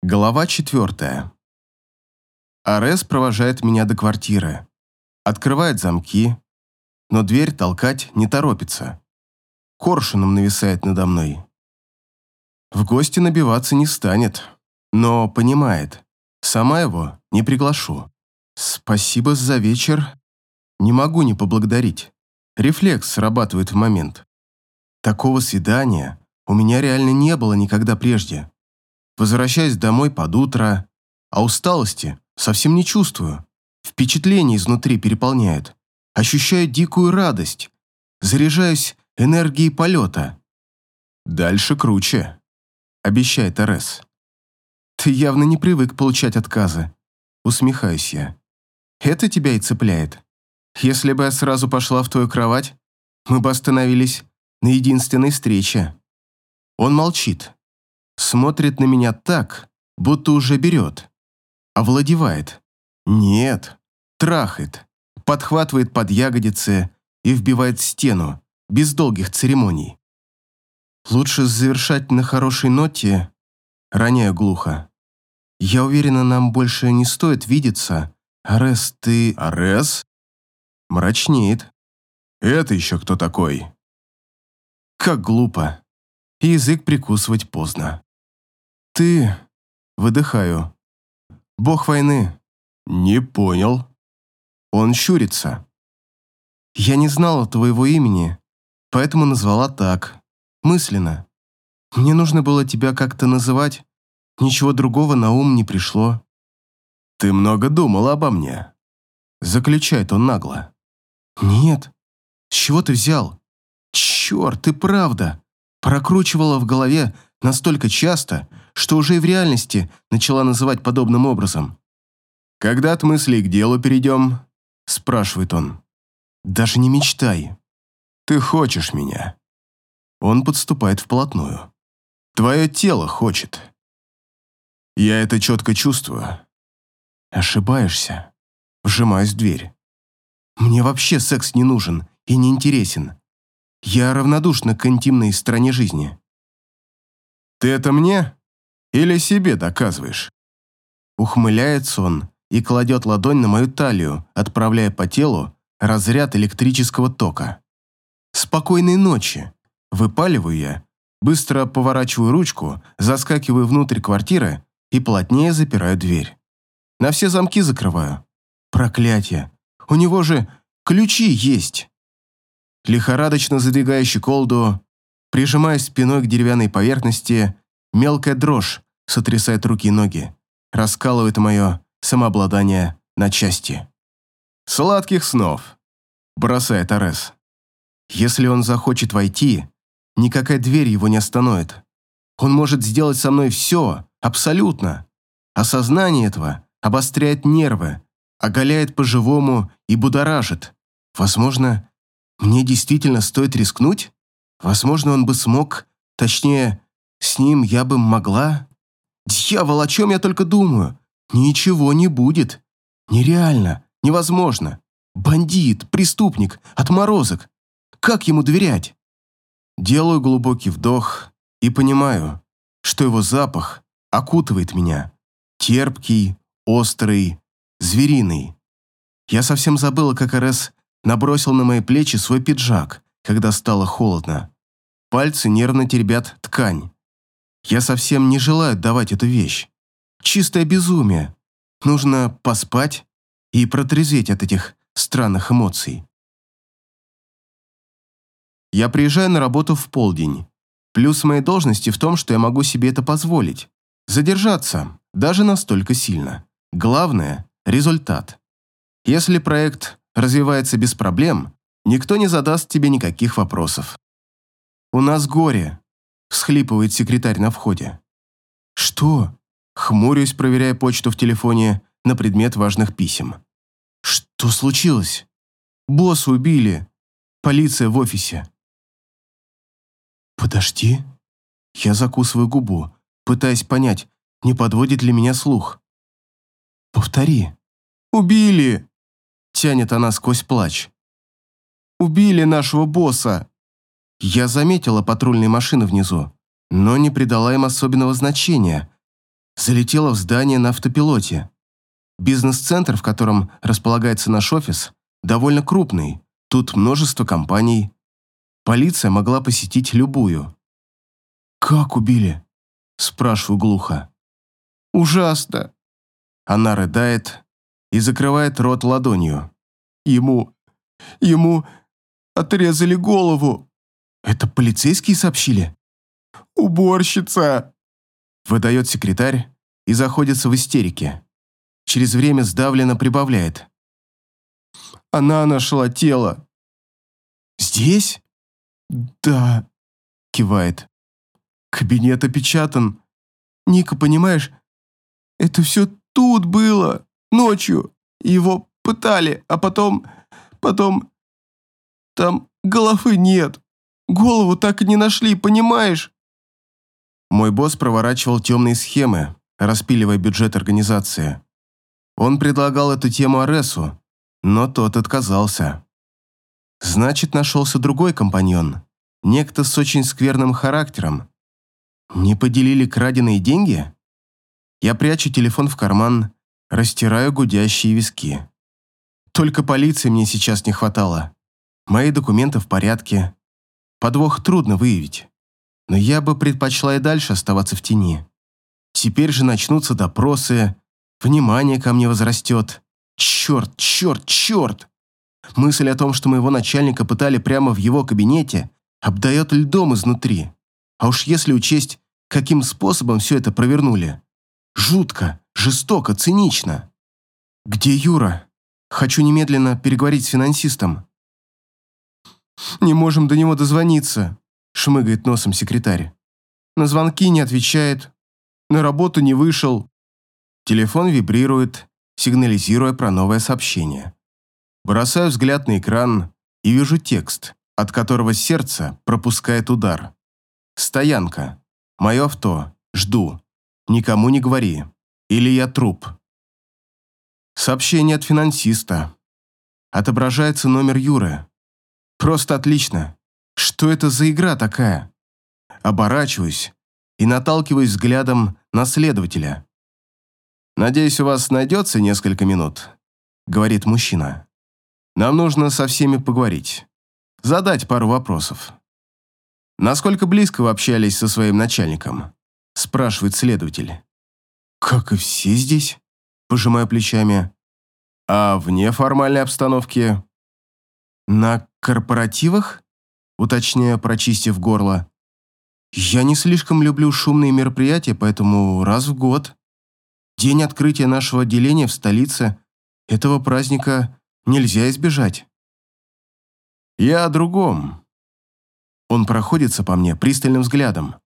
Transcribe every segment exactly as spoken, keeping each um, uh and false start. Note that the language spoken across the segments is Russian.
Глава четвертая. Арес провожает меня до квартиры. Открывает замки, но дверь толкать не торопится. Коршуном нависает надо мной. В гости набиваться не станет, но понимает, сама его не приглашу. Спасибо за вечер. Не могу не поблагодарить. Рефлекс срабатывает в момент. Такого свидания у меня реально не было никогда прежде. Возвращаюсь домой под утро, а усталости совсем не чувствую. Впечатления изнутри переполняют. Ощущаю дикую радость. Заряжаюсь энергией полета. Дальше круче, обещает Арес. Ты явно не привык получать отказы. Усмехаюсь я. Это тебя и цепляет. Если бы я сразу пошла в твою кровать, мы бы остановились на единственной встрече. Он молчит. Смотрит на меня так, будто уже берет. Овладевает. Нет, трахает. Подхватывает под ягодицы и вбивает в стену, без долгих церемоний. Лучше завершать на хорошей ноте, роняю глухо. Я уверена, нам больше не стоит видеться. Арес, ты... Арес? Мрачнеет. Это еще кто такой? Как глупо. И язык прикусывать поздно. Ты... Выдыхаю. Бог войны. Не понял. Он щурится. Я не знала твоего имени, поэтому назвала так, мысленно. Мне нужно было тебя как-то называть, ничего другого на ум не пришло. Ты много думала обо мне. Заключает он нагло. Нет. С чего ты взял? Черт, ты правда. Прокручивала в голове настолько часто, что уже и в реальности начала называть подобным образом. «Когда от мыслей к делу перейдем?» – спрашивает он. «Даже не мечтай. Ты хочешь меня». Он подступает вплотную. «Твое тело хочет. Я это четко чувствую». Ошибаешься. Вжимаюсь в дверь. Мне вообще секс не нужен и не интересен. Я равнодушна к интимной стороне жизни. Ты это мне или себе доказываешь? Ухмыляется он и кладет ладонь на мою талию, отправляя по телу разряд электрического тока. Спокойной ночи. Выпаливаю я, быстро поворачиваю ручку, заскакиваю внутрь квартиры и плотнее запираю дверь. На все замки закрываю. Проклятие. У него же ключи есть. Лихорадочно задвигаю щеколду, прижимаясь спиной к деревянной поверхности, мелкая дрожь сотрясает руки и ноги, раскалывает мое самообладание на части. «Сладких снов!» – бросает Арес. Если он захочет войти, никакая дверь его не остановит. Он может сделать со мной все, абсолютно. Осознание этого обостряет нервы, оголяет по-живому и будоражит. Возможно, мне действительно стоит рискнуть? Возможно, он бы смог, точнее, с ним я бы могла? Дьявол, о чем я только думаю? Ничего не будет. Нереально, невозможно. Бандит, преступник, отморозок. Как ему доверять? Делаю глубокий вдох и понимаю, что его запах окутывает меня. Терпкий, острый, звериный. Я совсем забыла, как Арес набросил на мои плечи свой пиджак, когда стало холодно. Пальцы нервно теребят ткань. Я совсем не желаю давать эту вещь. Чистое безумие. Нужно поспать и протрезветь от этих странных эмоций. Я приезжаю на работу в полдень. Плюс моей должности в том, что я могу себе это позволить. Задержаться, даже настолько сильно. Главное – результат. Если проект развивается без проблем, никто не задаст тебе никаких вопросов. «У нас горе», – всхлипывает секретарь на входе. «Что?» – хмурюсь, проверяя почту в телефоне на предмет важных писем. «Что случилось?» «Босса убили. Полиция в офисе». «Подожди». Я закусываю губу, пытаясь понять, не подводит ли меня слух. «Повтори». «Убили!» – тянет она сквозь плач. «Убили нашего босса!» Я заметила патрульные машины внизу, но не придала им особенного значения. залетела в здание на автопилоте. Бизнес-центр, в котором располагается наш офис, довольно крупный. Тут множество компаний. Полиция могла посетить любую. «Как убили?» – спрашиваю глухо. «Ужасно!» Она рыдает и закрывает рот ладонью. «Ему... ему отрезали голову!» «Это полицейские сообщили?» «Уборщица!» Выдает секретарь и заходится в истерике. Через время сдавленно прибавляет. «Она нашла тело». «Здесь?» «Да», кивает. «Кабинет опечатан. Ника, понимаешь, это все тут было, ночью. Его пытали, а потом... потом... там головы нет. Голову так и не нашли, понимаешь?» Мой босс проворачивал темные схемы, распиливая бюджет организации. Он предлагал эту тему Аресу, но тот отказался. Значит, нашелся другой компаньон, некто с очень скверным характером. Не поделили краденые деньги? Я прячу телефон в карман, растираю гудящие виски. Только полиции мне сейчас не хватало. Мои документы в порядке. Подвох трудно выявить. Но я бы предпочла и дальше оставаться в тени. Теперь же начнутся допросы, внимание ко мне возрастет. Черт, черт, черт! Мысль о том, что моего начальника пытали прямо в его кабинете, обдает льдом изнутри. А уж если учесть, каким способом все это провернули. Жутко, жестоко, цинично. «Где Юра? Хочу немедленно переговорить с финансистом». «Не можем до него дозвониться», — шмыгает носом секретарь. «На звонки не отвечает, на работу не вышел». Телефон вибрирует, сигнализируя про новое сообщение. Бросаю взгляд на экран и вижу текст, от которого сердце пропускает удар. «Стоянка. Мое авто. Жду. Никому не говори. Или я труп». Сообщение от финансиста. Отображается номер Юры. Просто отлично. Что это за игра такая? Оборачиваюсь и наталкиваюсь взглядом на следователя. «Надеюсь, у вас найдется несколько минут», — говорит мужчина. «Нам нужно со всеми поговорить. Задать пару вопросов». «Насколько близко вы общались со своим начальником?» – спрашивает следователь. «Как и все здесь», – пожимаю плечами. «А в неформальной обстановке?» «На корпоративах?» – уточняю, прочистив горло. «Я не слишком люблю шумные мероприятия, поэтому раз в год. День открытия нашего отделения в столице. Этого праздника нельзя избежать». «Я о другом». Он проходится по мне пристальным взглядом.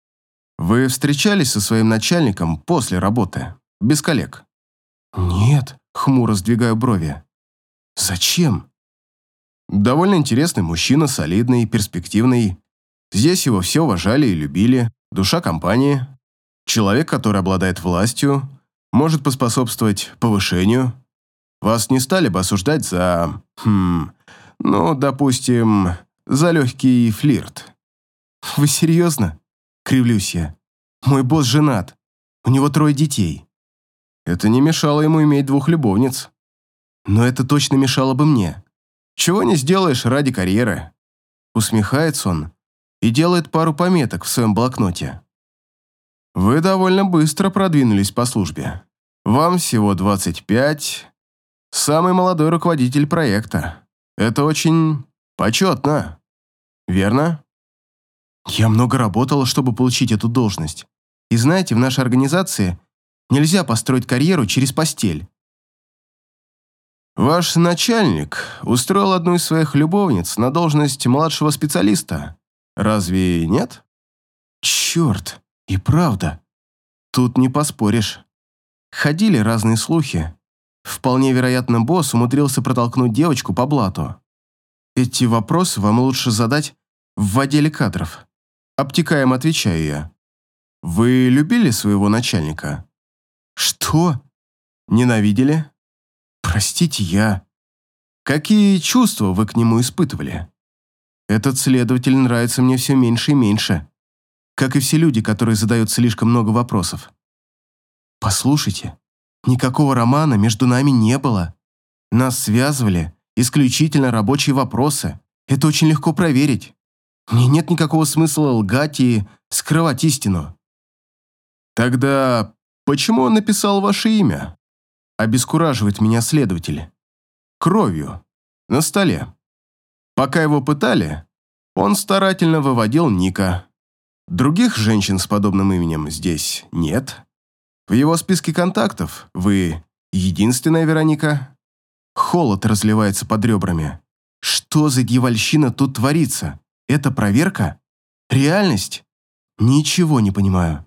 «Вы встречались со своим начальником после работы, без коллег?» «Нет», — хмуро сдвигаю брови. «Зачем?» «Довольно интересный мужчина, солидный, перспективный. Здесь его все уважали и любили, душа компании. Человек, который обладает властью, может поспособствовать повышению. Вас не стали бы осуждать за... Хм... Ну, допустим, за легкий флирт». «Вы серьезно?» — кривлюсь я. «Мой босс женат. У него трое детей». Это не мешало ему иметь двух любовниц. Но это точно мешало бы мне. Чего не сделаешь ради карьеры. Усмехается он и делает пару пометок в своем блокноте. Вы довольно быстро продвинулись по службе. Вам всего двадцать пять. Самый молодой руководитель проекта. Это очень почетно. Верно? Я много работала, чтобы получить эту должность. И знаете, в нашей организации нельзя построить карьеру через постель. Ваш начальник устроил одну из своих любовниц на должность младшего специалиста. Разве нет? Черт, и правда. Тут не поспоришь. Ходили разные слухи. Вполне вероятно, босс умудрился протолкнуть девочку по блату. Эти вопросы вам лучше задать в отделе кадров. Обтекаемо отвечаю я. Вы любили своего начальника? Что? Ненавидели? Простите, я... Какие чувства вы к нему испытывали? Этот следователь нравится мне все меньше и меньше, как и все люди, которые задают слишком много вопросов. Послушайте, никакого романа между нами не было. Нас связывали исключительно рабочие вопросы. Это очень легко проверить. Мне нет никакого смысла лгать и скрывать истину. Тогда почему он написал ваше имя? Обескураживает меня следователь. Кровью. На столе. Пока его пытали, он старательно выводил Ника. Других женщин с подобным именем здесь нет. В его списке контактов вы единственная Вероника. Холод разливается под ребрами. Что за дьявольщина тут творится? Это проверка? Реальность? Ничего не понимаю.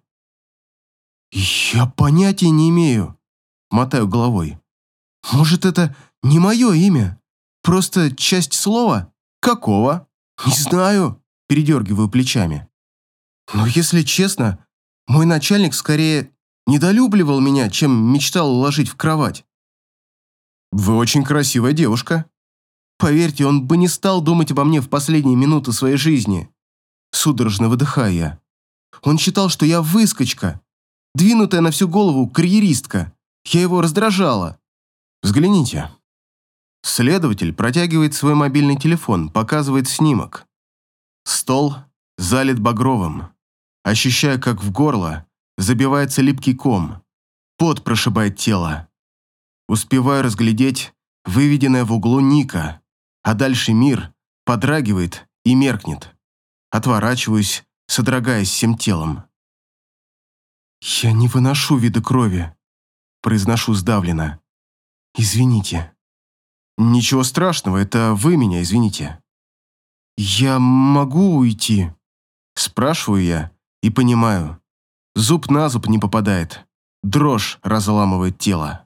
Я понятия не имею. Мотаю головой. Может, это не мое имя? Просто часть слова? Какого? Не знаю. Передергиваю плечами. Но если честно, мой начальник скорее недолюбливал меня, чем мечтал уложить в кровать. Вы очень красивая девушка. Поверьте, он бы не стал думать обо мне в последние минуты своей жизни. Судорожно выдыхаю я. Он считал, что я выскочка, двинутая на всю голову карьеристка. Я его раздражала. Взгляните. Следователь протягивает свой мобильный телефон, показывает снимок. Стол залит багровым. Ощущаю, как в горло забивается липкий ком. Пот прошибает тело. Успеваю разглядеть выведенное в углу Ника, а дальше мир подрагивает и меркнет. Отворачиваюсь, содрогаясь всем телом. «Я не выношу вида крови», – произношу сдавленно. «Извините». «Ничего страшного, это вы меня извините». «Я могу уйти?» – спрашиваю я и понимаю. Зуб на зуб не попадает. Дрожь разламывает тело.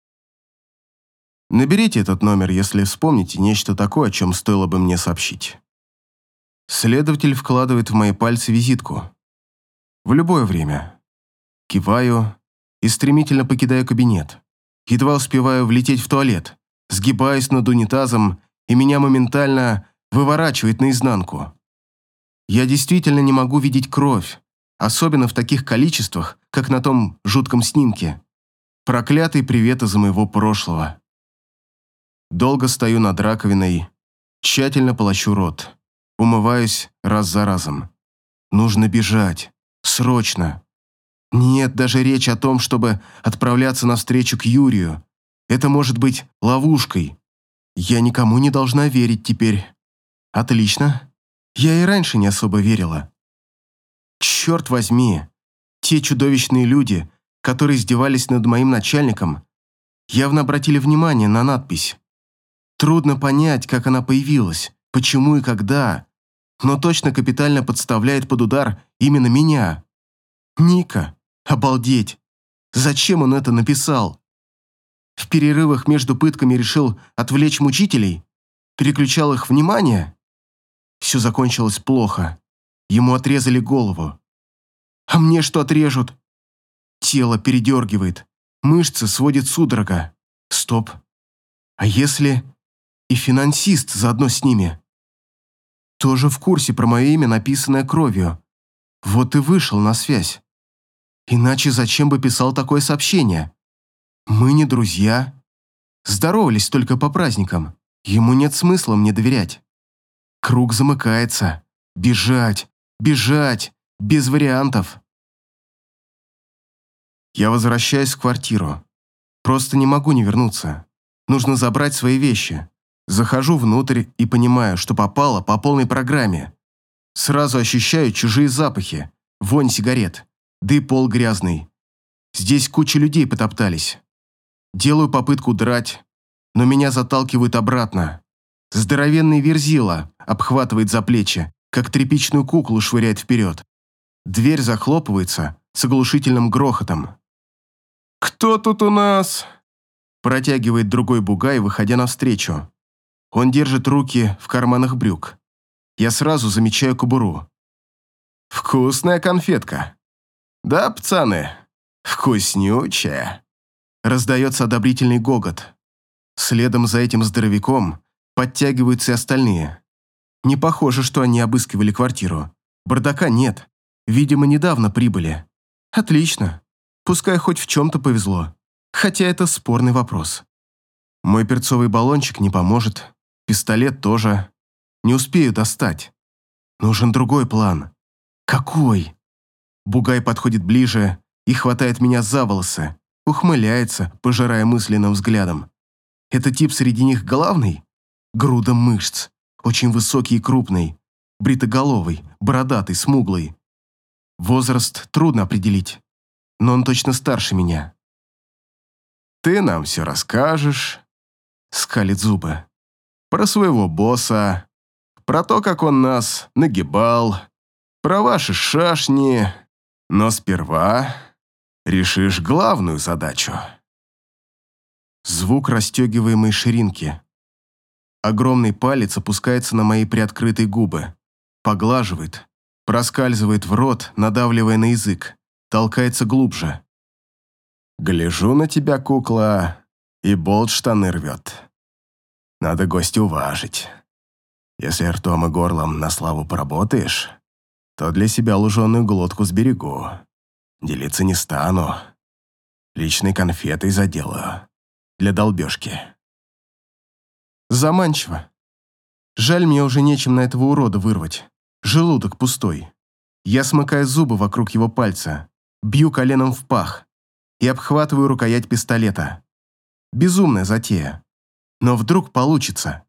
Наберите этот номер, если вспомните нечто такое, о чем стоило бы мне сообщить. Следователь вкладывает в мои пальцы визитку. В любое время. Киваю и стремительно покидаю кабинет. Едва успеваю влететь в туалет. Сгибаюсь над унитазом, и меня моментально выворачивает наизнанку. Я действительно не могу видеть кровь, особенно в таких количествах, как на том жутком снимке. Проклятый привет из моего прошлого. Долго стою над раковиной, тщательно полощу рот, умываюсь раз за разом. Нужно бежать. Срочно. Нет даже речи о том, чтобы отправляться навстречу к Юрию. Это может быть ловушкой. Я никому не должна верить теперь. Отлично. Я и раньше не особо верила. Черт возьми, те чудовищные люди, которые издевались над моим начальником, явно обратили внимание на надпись. Трудно понять, как она появилась, почему и когда, но точно капитально подставляет под удар именно меня. Ника, обалдеть! Зачем он это написал? В перерывах между пытками решил отвлечь мучителей? Переключал их внимание? Все закончилось плохо. Ему отрезали голову. А мне что отрежут? Тело передергивает, мышцы сводит судорога. Стоп. А если и финансист заодно с ними? Тоже в курсе про мое имя, написанное кровью. Вот и вышел на связь. Иначе зачем бы писал такое сообщение? Мы не друзья. Здоровались только по праздникам. Ему нет смысла мне доверять. Круг замыкается. Бежать, бежать, без вариантов. Я возвращаюсь в квартиру. Просто не могу не вернуться. Нужно забрать свои вещи. Захожу внутрь и понимаю, что попало по полной программе. Сразу ощущаю чужие запахи, вонь сигарет, да и пол грязный. Здесь куча людей потоптались. Делаю попытку драть, но меня заталкивают обратно. Здоровенный верзила обхватывает за плечи, как тряпичную куклу швыряет вперед. Дверь захлопывается с оглушительным грохотом. «Кто тут у нас?» Протягивает другой бугай, выходя навстречу. Он держит руки в карманах брюк. Я сразу замечаю кобуру. «Вкусная конфетка». «Да, пацаны, вкуснючая». Раздается одобрительный гогот. Следом за этим здоровяком подтягиваются и остальные. Не похоже, что они обыскивали квартиру. Бардака нет. Видимо, недавно прибыли. Отлично. Пускай хоть в чем-то повезло. Хотя это спорный вопрос. Мой перцовый баллончик не поможет. Пистолет тоже. Не успею достать. Нужен другой план. Какой? Бугай подходит ближе и хватает меня за волосы. Ухмыляется, пожирая мысленным взглядом. Это тип среди них главный? Груда мышц. Очень высокий и крупный. Бритоголовый, бородатый, смуглый. Возраст трудно определить, но он точно старше меня. «Ты нам все расскажешь», — скалит зубы, «про своего босса, про то, как он нас нагибал, про ваши шашни, но сперва решишь главную задачу». Звук расстегиваемой ширинки. Огромный палец опускается на мои приоткрытые губы, поглаживает, проскальзывает в рот, надавливая на язык, толкается глубже. «Гляжу на тебя, кукла, и болт штаны рвет. Надо гостя уважить. Если ртом и горлом на славу поработаешь, то для себя луженую глотку сберегу. Делиться не стану. Личной конфетой заделаю. Для долбежки». Заманчиво. Жаль, мне уже нечем на этого урода вырвать. Желудок пустой. Я смыкаю зубы вокруг его пальца, бью коленом в пах и обхватываю рукоять пистолета. Безумная затея. Но вдруг получится.